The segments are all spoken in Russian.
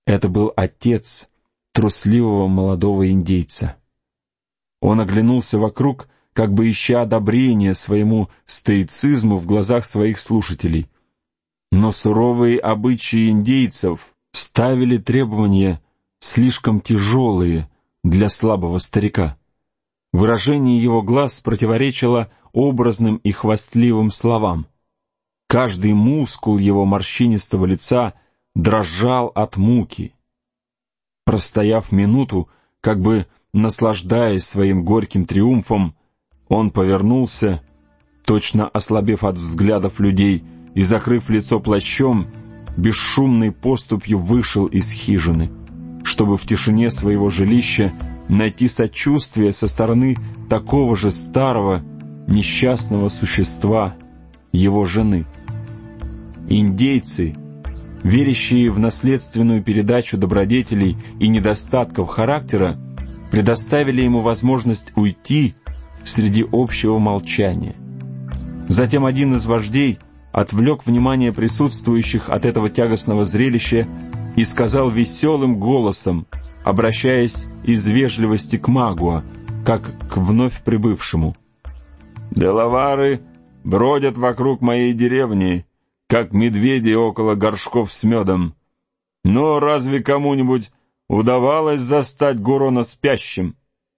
Это был отец трусливого молодого индейца. Он оглянулся вокруг, как бы ища одобрения своему стоицизму в глазах своих слушателей. Но суровые обычаи индейцев ставили требования слишком тяжелые для слабого старика. Выражение его глаз противоречило образным и хвастливым словам. Каждый мускул его морщинистого лица дрожал от муки. Простояв минуту, как бы наслаждаясь своим горьким триумфом, он повернулся, точно ослабев от взглядов людей, и, закрыв лицо плащом, бесшумной поступью вышел из хижины, чтобы в тишине своего жилища найти сочувствие со стороны такого же старого, несчастного существа, его жены. Индейцы, верящие в наследственную передачу добродетелей и недостатков характера, предоставили ему возможность уйти среди общего молчания. Затем один из вождей отвлек внимание присутствующих от этого тягостного зрелища и сказал веселым голосом, обращаясь из вежливости к Магуа, как к вновь прибывшему: «Делавары бродят вокруг моей деревни, как медведи около горшков с медом. Но разве кому-нибудь удавалось застать Гурона спящим?»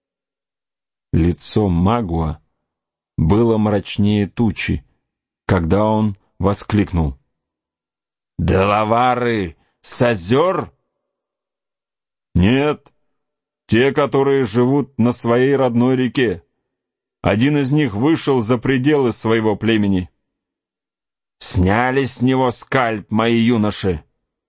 Лицо Магуа было мрачнее тучи, когда он воскликнул: «Делавары с озер?» «Нет, те, которые живут на своей родной реке. Один из них вышел за пределы своего племени». «Сняли с него скальп мои юноши?»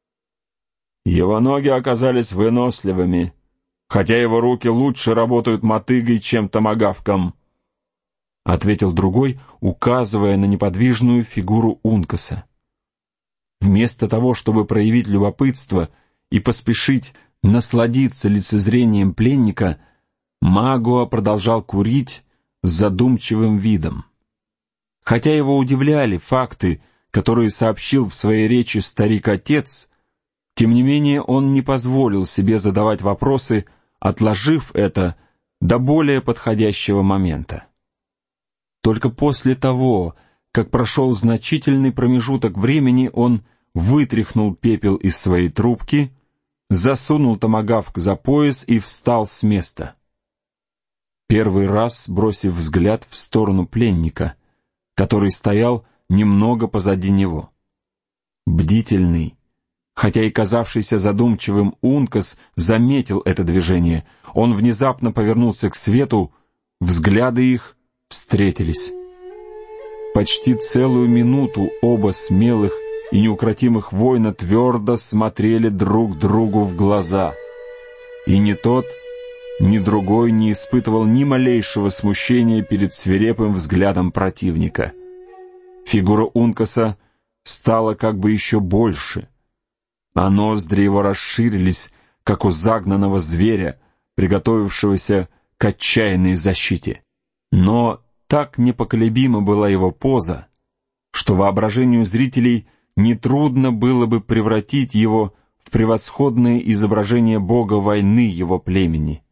«Его ноги оказались выносливыми, хотя его руки лучше работают мотыгой, чем томагавком», — ответил другой, указывая на неподвижную фигуру Ункаса. Вместо того, чтобы проявить любопытство и поспешить насладиться лицезрением пленника, Магуа продолжал курить с задумчивым видом. Хотя его удивляли факты, которые сообщил в своей речи старик-отец, тем не менее он не позволил себе задавать вопросы, отложив это до более подходящего момента. Только после того, как прошел значительный промежуток времени, он вытряхнул пепел из своей трубки, засунул томагавк за пояс и встал с места. Первый раз бросив взгляд в сторону пленника, который стоял немного позади него. Бдительный, хотя и казавшийся задумчивым Ункас, заметил это движение. Он внезапно повернулся к свету, взгляды их встретились. Почти целую минуту оба смелых и неукротимых воина твердо смотрели друг другу в глаза. И ни тот, ни другой не испытывал ни малейшего смущения перед свирепым взглядом противника. Фигура Ункаса стала как бы еще больше, а ноздри его расширились, как у загнанного зверя, приготовившегося к отчаянной защите. Но так непоколебима была его поза, что воображению зрителей нетрудно было бы превратить его в превосходное изображение бога войны его племени.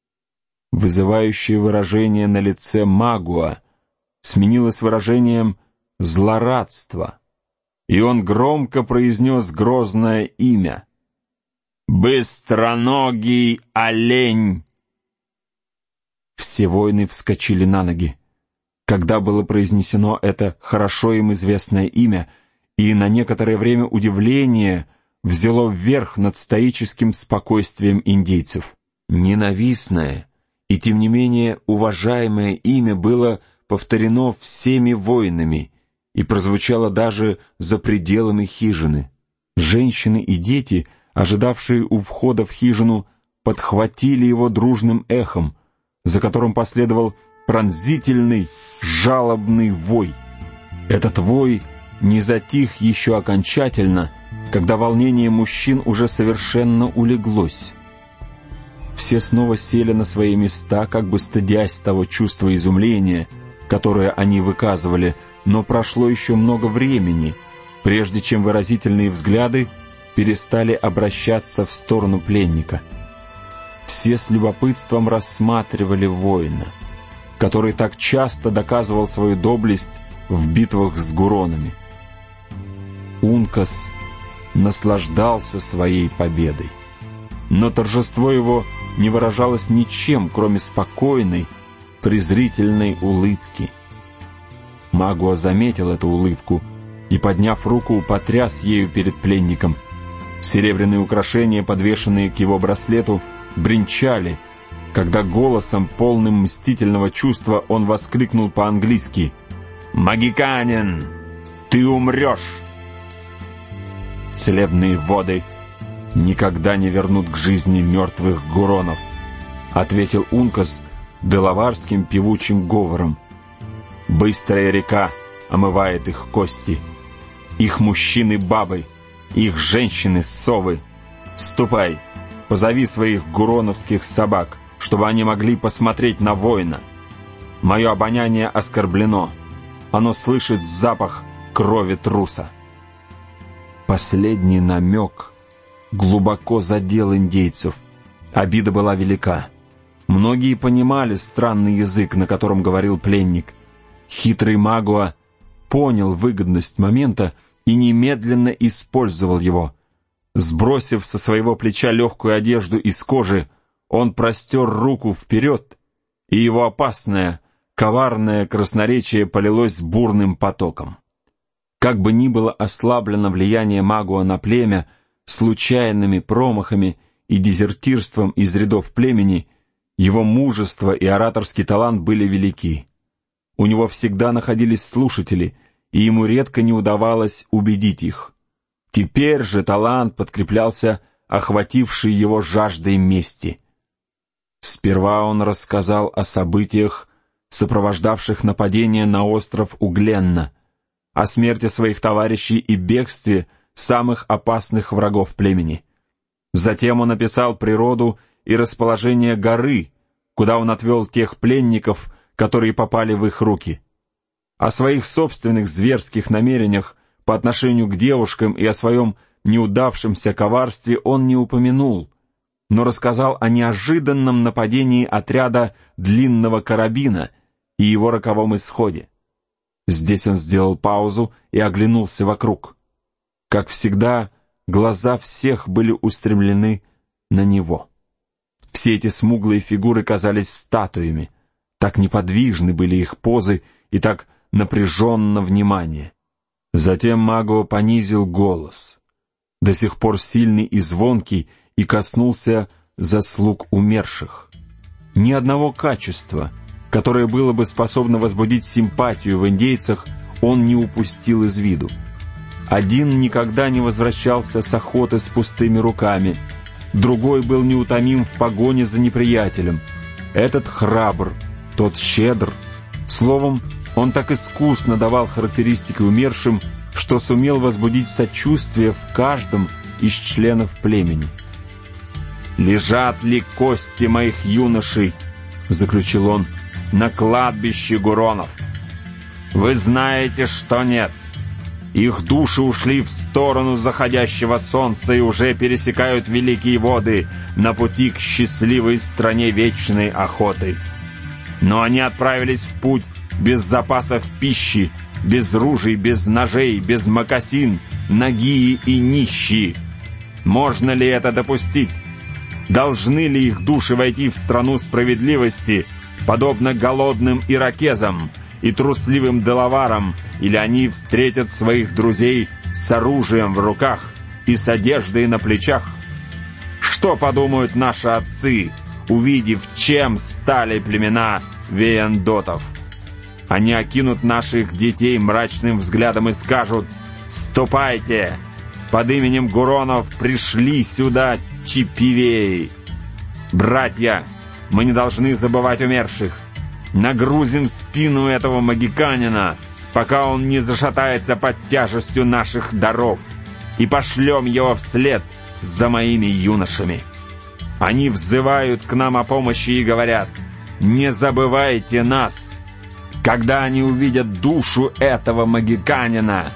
Вызывающее выражение на лице Магуа сменилось выражением злорадства, и он громко произнес грозное имя: «Быстроногий олень!» Все воины вскочили на ноги, когда было произнесено это хорошо им известное имя, и на некоторое время удивление взяло вверх над стоическим спокойствием индейцев. Ненавистное и тем не менее уважаемое имя было повторено всеми воинами и прозвучало даже за пределами хижины. Женщины и дети, ожидавшие у входа в хижину, подхватили его дружным эхом, за которым последовал пронзительный, жалобный вой. Этот вой не затих еще окончательно, когда волнение мужчин уже совершенно улеглось. Все снова сели на свои места, как бы стыдясь того чувства изумления, которое они выказывали, но прошло еще много времени, прежде чем выразительные взгляды перестали обращаться в сторону пленника. Все с любопытством рассматривали воина, который так часто доказывал свою доблесть в битвах с гуронами. Ункас наслаждался своей победой, но торжество его не выражалось ничем, кроме спокойной, презрительной улыбки. Магуа заметил эту улыбку и, подняв руку, потряс ею перед пленником. Серебряные украшения, подвешенные к его браслету, бренчали, когда голосом, полным мстительного чувства, он воскликнул по-английски: «Магиканин, ты умрешь!» «Целебные воды никогда не вернут к жизни мертвых гуронов», — ответил Ункас делаварским певучим говором. «Быстрая река омывает их кости, их мужчины — бабы, их женщины — совы. Ступай, позови своих гуроновских собак, чтобы они могли посмотреть на воина. Мое обоняние оскорблено, оно слышит запах крови труса». Последний намек глубоко задел индейцев. Обида была велика. Многие понимали странный язык, на котором говорил пленник. Хитрый Магуа понял выгодность момента и немедленно использовал его. Сбросив со своего плеча легкую одежду из кожи, он простер руку вперед, и его опасное, коварное красноречие полилось бурным потоком. Как бы ни было ослаблено влияние Магуа на племя случайными промахами и дезертирством из рядов племени, его мужество и ораторский талант были велики. У него всегда находились слушатели, и ему редко не удавалось убедить их. Теперь же талант подкреплялся охватившей его жаждой мести. Сперва он рассказал о событиях, сопровождавших нападение на остров Угленна, о смерти своих товарищей и бегстве самых опасных врагов племени. Затем он описал природу и расположение горы, куда он отвел тех пленников, которые попали в их руки. О своих собственных зверских намерениях по отношению к девушкам и о своем неудавшемся коварстве он не упомянул, но рассказал о неожиданном нападении отряда длинного карабина и его роковом исходе. Здесь он сделал паузу и оглянулся вокруг. Как всегда, глаза всех были устремлены на него. Все эти смуглые фигуры казались статуями, так неподвижны были их позы и так напряженно внимание. Затем Магуа понизил голос, до сих пор сильный и звонкий, и коснулся заслуг умерших. Ни одного качества, которое было бы способно возбудить симпатию в индейцах, он не упустил из виду. Один никогда не возвращался с охоты с пустыми руками, другой был неутомим в погоне за неприятелем. Этот храбр, тот щедр. Словом, он так искусно давал характеристики умершим, что сумел возбудить сочувствие в каждом из членов племени. «Лежат ли кости моих юношей, — заключил он, — на кладбище гуронов? Вы знаете, что нет. Их души ушли в сторону заходящего солнца и уже пересекают великие воды на пути к счастливой стране вечной охоты. Но они отправились в путь без запасов пищи, без ружей, без ножей, без мокасин, нагие и нищие. Можно ли это допустить? Должны ли их души войти в страну справедливости, подобно голодным иракезам и трусливым делаварам, или они встретят своих друзей с оружием в руках и с одеждой на плечах? Что подумают наши отцы, увидев, чем стали племена веяндотов? Они окинут наших детей мрачным взглядом и скажут: «Ступайте! Под именем гуронов пришли сюда чипивеи! Братья, мы не должны забывать умерших! Нагрузим спину этого магиканина, пока он не зашатается под тяжестью наших даров, и пошлем его вслед за моими юношами! Они взывают к нам о помощи и говорят: не забывайте нас! Когда они увидят душу этого магиканина,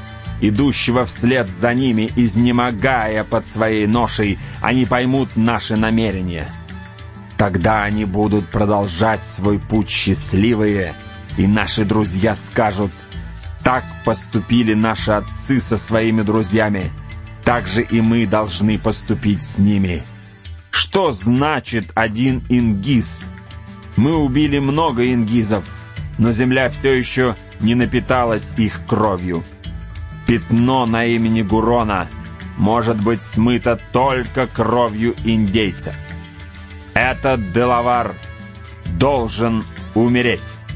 идущего вслед за ними, изнемогая под своей ношей, они поймут наши намерения. Тогда они будут продолжать свой путь счастливые, и наши друзья скажут: «Так поступили наши отцы со своими друзьями, так же и мы должны поступить с ними». Что значит один ингиз? Мы убили много ингизов, но земля все еще не напиталась их кровью. Пятно на имени Гурона может быть смыто только кровью индейца. Этот Делавар должен умереть.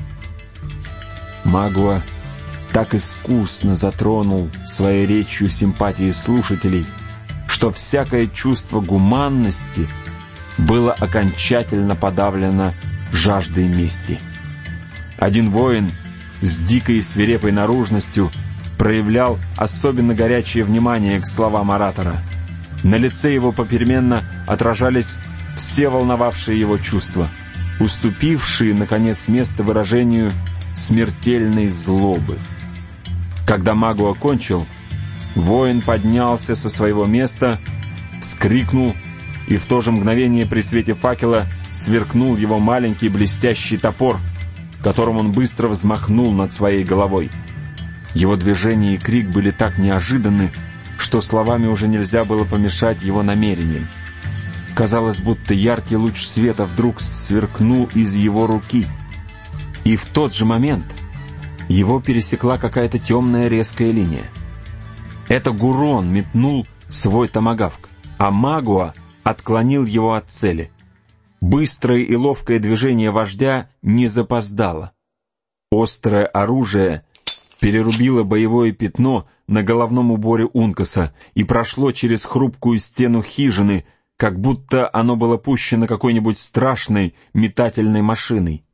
Магуа так искусно затронул своей речью симпатии слушателей, что всякое чувство гуманности было окончательно подавлено жаждой мести. Один воин с дикой и свирепой наружностью проявлял особенно горячее внимание к словам оратора. На лице его попеременно отражались все волновавшие его чувства, уступившие, наконец, место выражению смертельной злобы. Когда Магуа кончил, воин поднялся со своего места, вскрикнул, и в то же мгновение при свете факела сверкнул его маленький блестящий топор, которым он быстро взмахнул над своей головой. Его движение и крик были так неожиданны, что словами уже нельзя было помешать его намерениям. Казалось, будто яркий луч света вдруг сверкнул из его руки, и в тот же момент его пересекла какая-то темная резкая линия. Это Гурон метнул свой томагавк, а Магуа отклонил его от цели. Быстрое и ловкое движение вождя не запоздало. Острое оружие перерубило боевое пятно на головном уборе Ункаса и прошло через хрупкую стену хижины, как будто оно было пущено какой-нибудь страшной метательной машиной.